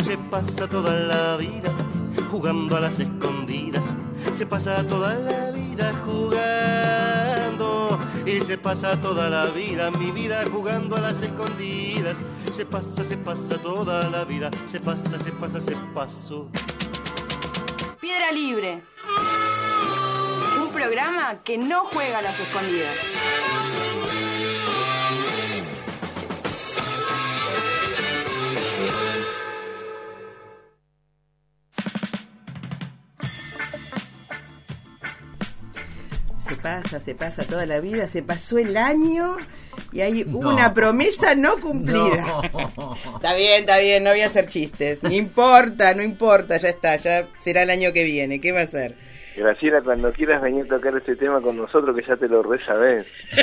Se pasa toda la vida jugando a las escondidas. Se pasa toda la vida jugando. Y se pasa toda la vida, mi vida jugando a las escondidas. Se pasa toda la vida. Se pasó. Piedra Libre. Un programa que no juega a las escondidas. Se pasa toda la vida, se pasó el año y hay una promesa no cumplida. No. Está bien, no voy a hacer chistes. No importa, ya está, ya será el año que viene. ¿Qué va a ser? Graciela, cuando quieras venir a tocar este tema con nosotros, que ya te lo resabés.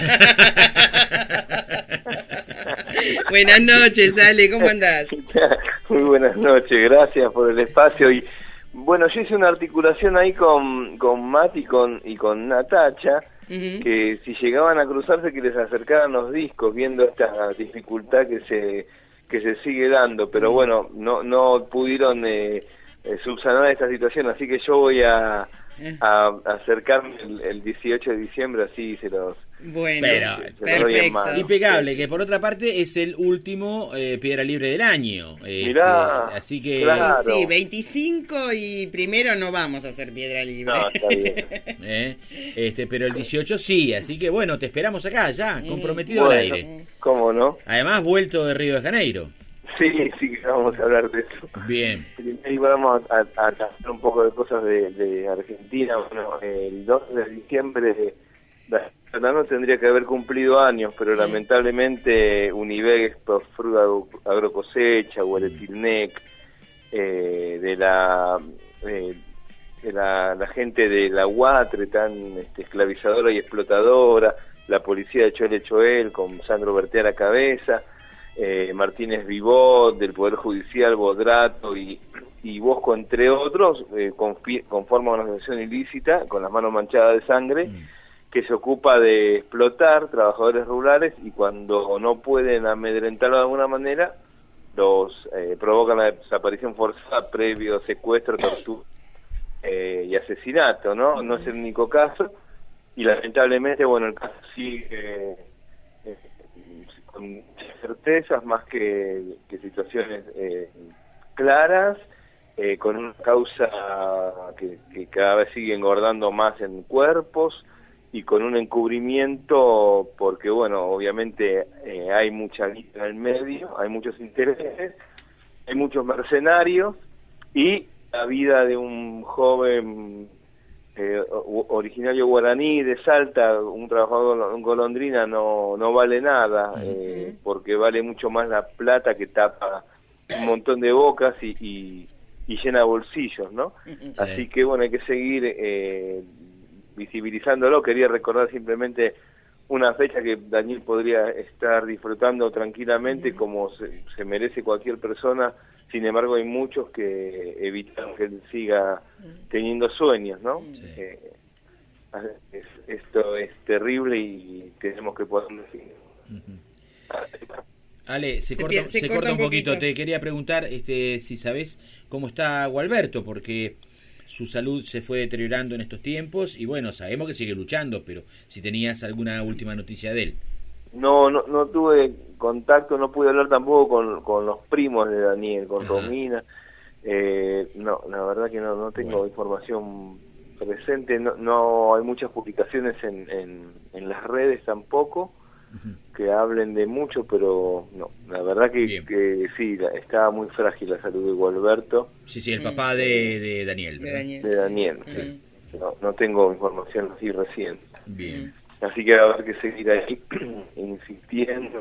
Buenas noches, Ale, ¿cómo andás? Muy buenas noches, gracias por el espacio. Y bueno, yo hice una articulación ahí con Mati y con Natacha, que si llegaban a cruzarse, que les acercaran los discos, viendo esta dificultad que se sigue dando, pero bueno, no pudieron subsanar esta situación, así que yo voy a acercarme el 18 de diciembre, así se los... Bueno, perfecto. Impecable, que por otra parte es el último Piedra Libre del año. Mirá, así que... Claro. Sí, 25 y primero no vamos a hacer Piedra Libre. No, está bien. Pero el 18 sí, así que bueno, te esperamos acá ya, comprometido al aire. ¿Cómo no? Además, vuelto de Río de Janeiro. Sí, vamos a hablar de eso. Bien. Y vamos a tratar un poco de cosas de Argentina. Bueno, el 2 de diciembre no tendría que haber cumplido años, pero lamentablemente Univex, Fruta Agrocosecha, Guaretilnec, de la gente de la UATRE tan esclavizadora y explotadora, la policía de Choel con Sandro Berté a la cabeza, Martínez Vivot del Poder Judicial, Bodrato y Bosco, entre otros, conforman una asociación ilícita con las manos manchadas de sangre, que se ocupa de explotar trabajadores rurales, y cuando no pueden amedrentarlo de alguna manera, los provocan la desaparición forzada previo secuestro, tortura y asesinato, ¿no? No es el único caso, y lamentablemente, bueno, el caso sigue con muchas certezas, más que situaciones claras, con una causa que cada vez sigue engordando más en cuerpos, y con un encubrimiento, porque bueno, obviamente hay mucha guita en el medio, hay muchos intereses, hay muchos mercenarios, y la vida de un joven originario guaraní de Salta, un trabajador en golondrina, no vale nada, porque vale mucho más la plata, que tapa un montón de bocas y llena bolsillos, ¿no? Sí. Así que bueno, hay que seguir visibilizándolo. Quería recordar simplemente una fecha que Daniel podría estar disfrutando tranquilamente, como se merece cualquier persona. Sin embargo, hay muchos que evitan que él siga teniendo sueños, ¿no? Sí. Esto es terrible y tenemos que poder decir. Ale, se corta un poquito. Te quería preguntar si sabés cómo está Gualberto, porque su salud se fue deteriorando en estos tiempos, y bueno, sabemos que sigue luchando, pero si tenías alguna última noticia de él. No tuve contacto, no pude hablar tampoco con los primos de Daniel, con Romina. La verdad que no tengo información presente, no hay muchas publicaciones en las redes tampoco que hablen de mucho, pero no, la verdad que sí, estaba muy frágil la salud de Gualberto. Sí, el papá de Daniel. De Daniel, sí. No tengo información así recién. Bien. Así que va a haber que seguir ahí insistiendo.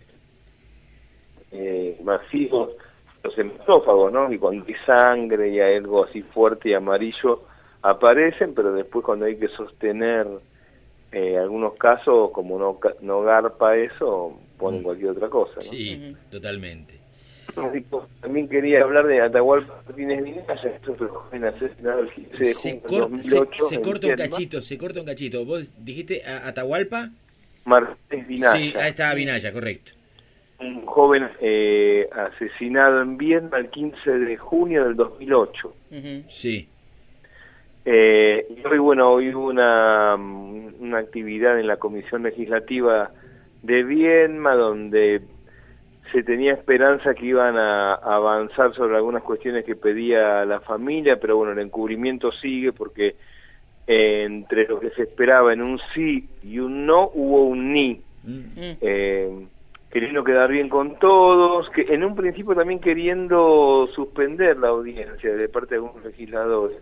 Masivos los hematófagos, ¿no? Y cuando hay sangre y hay algo así fuerte y amarillo, aparecen, pero después cuando hay que sostener algunos casos, como no garpa eso, ponen cualquier otra cosa, ¿no? Sí, totalmente. También quería hablar de Atahualpa Martínez Vinaya, esto fue joven asesinado el 15 de junio de 2008. Se corta un cachito. ¿Vos dijiste Atahualpa? Martínez Vinaya. Sí, ahí está Vinaya, correcto. un joven asesinado en Viedma el 15 de junio del 2008. Sí. Y hoy, bueno, hoy hubo una actividad en la Comisión Legislativa de Viedma donde se tenía esperanza que iban a avanzar sobre algunas cuestiones que pedía la familia, pero bueno, el encubrimiento sigue porque entre lo que se esperaba en un sí y un no, hubo un ni. Queriendo quedar bien con todos, que en un principio también queriendo suspender la audiencia de parte de algunos legisladores.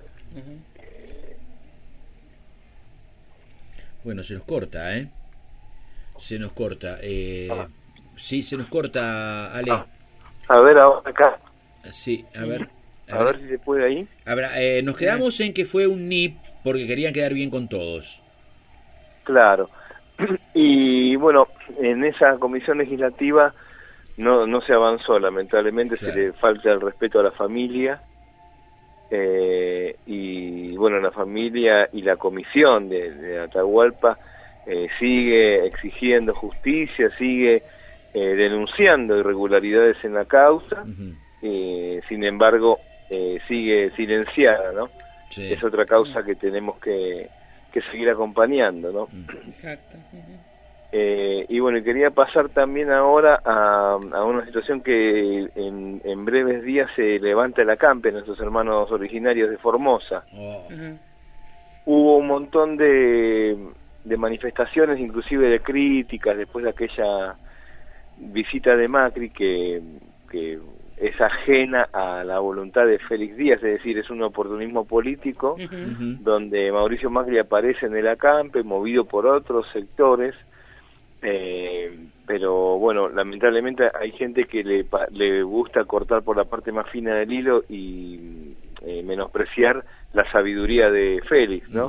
Bueno, se nos corta, Se nos corta. Sí, se nos corta, Ale. A ver, ahora acá. Sí, a ver. A ver si se puede ahí. Nos quedamos en que fue un NIP porque querían quedar bien con todos. Claro. Y bueno, en esa comisión legislativa no se avanzó, lamentablemente. Claro. Se le falta el respeto a la familia. Y bueno, la familia y la comisión de Atahualpa sigue exigiendo justicia, sigue denunciando irregularidades en la causa. Sin embargo, sigue silenciada, ¿no? Sí. Es otra causa que tenemos que seguir acompañando, ¿no? Exacto. Y bueno, quería pasar también ahora a una situación que en breves días se levanta el acampe, nuestros hermanos originarios de Formosa. Hubo un montón de manifestaciones, inclusive de críticas, después de aquella visita de Macri que es ajena a la voluntad de Félix Díaz, es decir, es un oportunismo político, donde Mauricio Macri aparece en el acampe, movido por otros sectores, pero bueno, lamentablemente hay gente que le gusta cortar por la parte más fina del hilo y menospreciar la sabiduría de Félix, ¿no?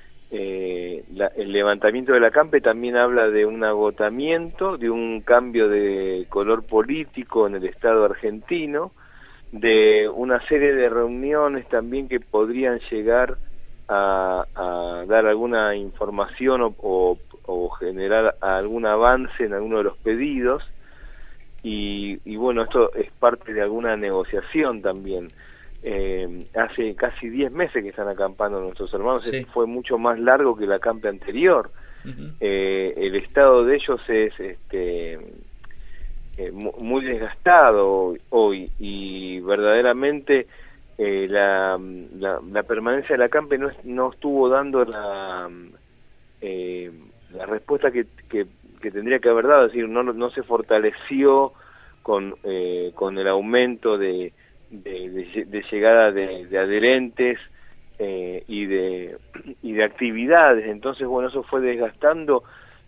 El levantamiento del acampe también habla de un agotamiento, de un cambio de color político en el Estado argentino, de una serie de reuniones también que podrían llegar a dar alguna información o generar algún avance en alguno de los pedidos, y bueno, esto es parte de alguna negociación también. Hace casi 10 meses que están acampando nuestros hermanos. Sí. Fue mucho más largo que el acampe anterior. El estado de ellos es muy desgastado hoy, y verdaderamente la permanencia del acampe no estuvo dando la respuesta que tendría que haber dado, es decir, no se fortaleció con el aumento de llegada de adherentes y de actividades. Entonces, bueno, eso fue desgastando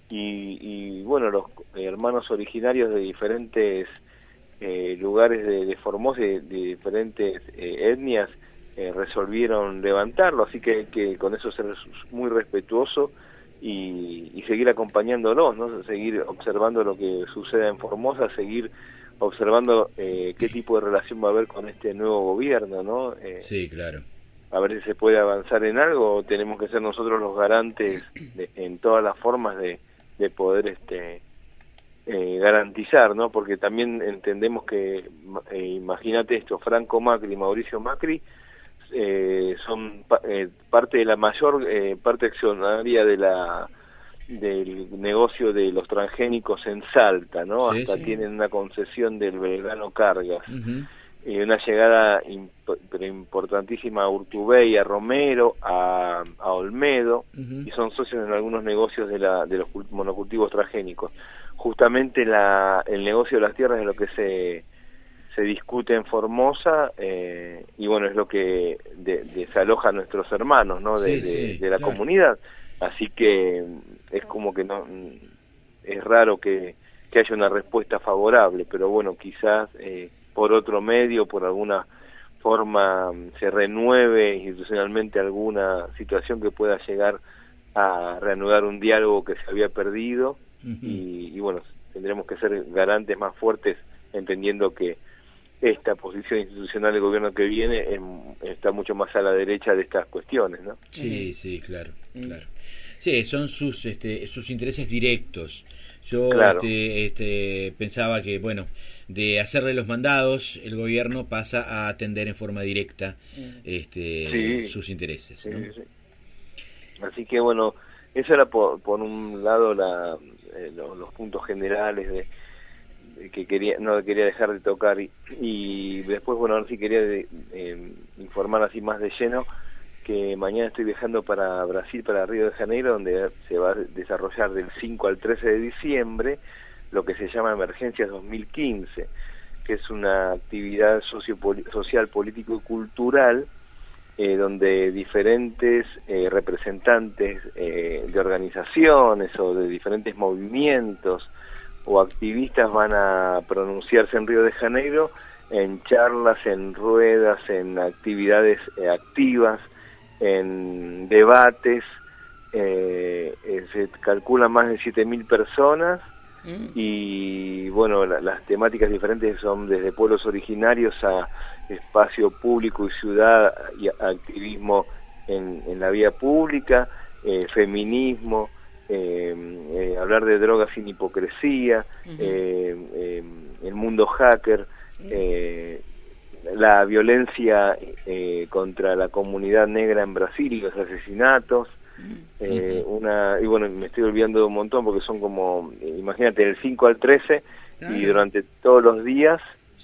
y bueno, los hermanos originarios de diferentes lugares de Formosa, de diferentes etnias, resolvieron levantarlo, así que con eso ser muy respetuoso y seguir acompañándolos, ¿no? Seguir observando lo que sucede en Formosa, seguir observando qué tipo de relación va a haber con este nuevo gobierno, ¿no? Sí, claro. A ver si se puede avanzar en algo, o tenemos que ser nosotros los garantes en todas las formas de poder garantizar, ¿no? Porque también entendemos que, imagínate esto, Franco Macri y Mauricio Macri son parte de la mayor parte accionaria del negocio de los transgénicos en Salta, ¿no? Sí, hasta tienen una concesión del Belgrano Cargas, una llegada pero importantísima a Urtubey, a Romero, a Olmedo, y son socios en algunos negocios de los monocultivos transgénicos. Justamente el negocio de las tierras es lo que se discute en Formosa, y bueno, es lo que desaloja a nuestros hermanos, ¿no? De la comunidad. Así que es como que no es raro que haya una respuesta favorable, pero bueno, quizás por otro medio, por alguna forma, se renueve institucionalmente alguna situación que pueda llegar a reanudar un diálogo que se había perdido, y bueno, tendremos que ser garantes más fuertes, entendiendo que esta posición institucional del gobierno que viene está mucho más a la derecha de estas cuestiones, ¿no? Sí, claro. Sí, son sus intereses directos, Yo pensaba que, bueno, de hacerle los mandados, el gobierno pasa a atender en forma directa sus intereses, ¿no? Sí. Así que, bueno, eso era por un lado los puntos generales de que no quería dejar de tocar y después, bueno, ahora sí quería informar así más de lleno que mañana estoy viajando para Brasil, para Río de Janeiro, donde se va a desarrollar del 5 al 13 de diciembre lo que se llama Emergencias 2015, que es una actividad social, político y cultural donde diferentes representantes de organizaciones o de diferentes movimientos o activistas van a pronunciarse en Río de Janeiro en charlas, en ruedas, en actividades activas, en debates. Se calcula más de 7.000 personas y bueno, las temáticas diferentes son desde pueblos originarios a espacio público y ciudad y activismo en la vía pública, feminismo, hablar de drogas sin hipocresía, el mundo hacker, la violencia contra la comunidad negra en Brasil y los asesinatos, y bueno, me estoy olvidando de un montón porque son como, imagínate, del 5 al 13 y durante todos los días,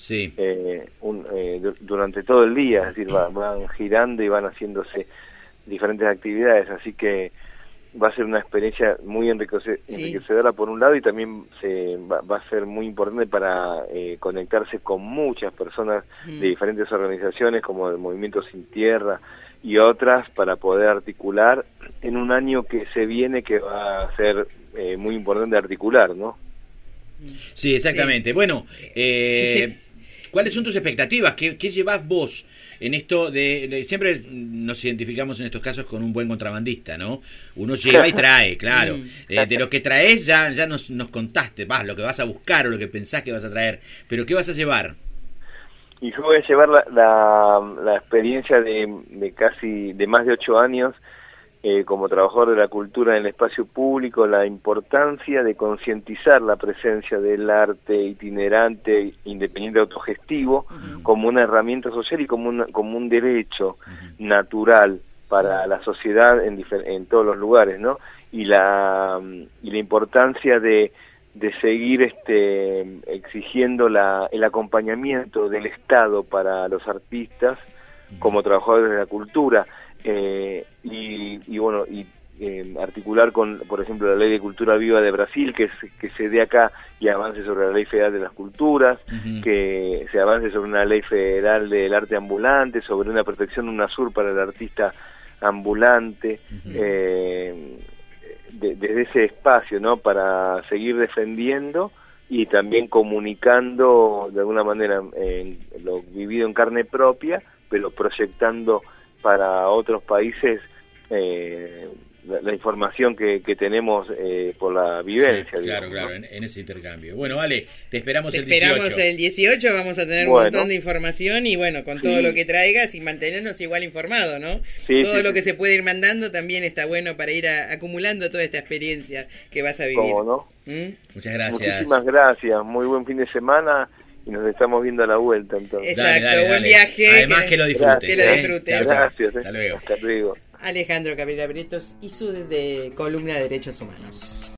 durante todo el día, es decir, van girando y van haciéndose diferentes actividades, así que va a ser una experiencia muy enriquecedora por un lado y también va a ser muy importante para conectarse con muchas personas de diferentes organizaciones como el Movimiento Sin Tierra y otras para poder articular en un año que se viene que va a ser muy importante articular, ¿no? Sí, exactamente. Bueno, ¿cuáles son tus expectativas? ¿Qué llevas vos en esto siempre nos identificamos en estos casos con un buen contrabandista, ¿no? Uno lleva y trae, claro. De lo que traes ya nos contaste, lo que vas a buscar o lo que pensás que vas a traer. Pero ¿qué vas a llevar? Y yo voy a llevar la experiencia de más de 8 años como trabajador de la cultura en el espacio público, la importancia de concientizar la presencia del arte itinerante, independiente, autogestivo, como una herramienta social y como un derecho natural para la sociedad en todos los lugares, ¿no? Y la importancia de seguir exigiendo el acompañamiento del Estado para los artistas como trabajadores de la cultura, articular con, por ejemplo, la Ley de Cultura Viva de Brasil, que se dé acá y avance sobre la Ley Federal de las Culturas, que se avance sobre una Ley Federal del Arte Ambulante, sobre una protección de UNASUR para el artista ambulante, desde ese espacio, ¿no? Para seguir defendiendo y también comunicando de alguna manera lo vivido en carne propia, pero proyectando para otros países la información que tenemos por la vivencia. Sí, claro, digamos, claro, ¿no? en ese intercambio. Bueno, vale, te esperamos el 18. Te esperamos el 18, vamos a tener un montón de información y bueno, con todo lo que traigas y mantenernos igual informados, ¿no? Todo lo que se puede ir mandando también está bueno para ir acumulando toda esta experiencia que vas a vivir. ¿Cómo no? Muchas gracias. Muchísimas gracias, muy buen fin de semana y nos estamos viendo a la vuelta entonces. Exacto, dale, buen viaje. Además que lo disfrutes. Que lo disfrutes. Gracias. Hasta luego. Hasta luego. Alejandro Cabrera Britos y su columna de Derechos Humanos.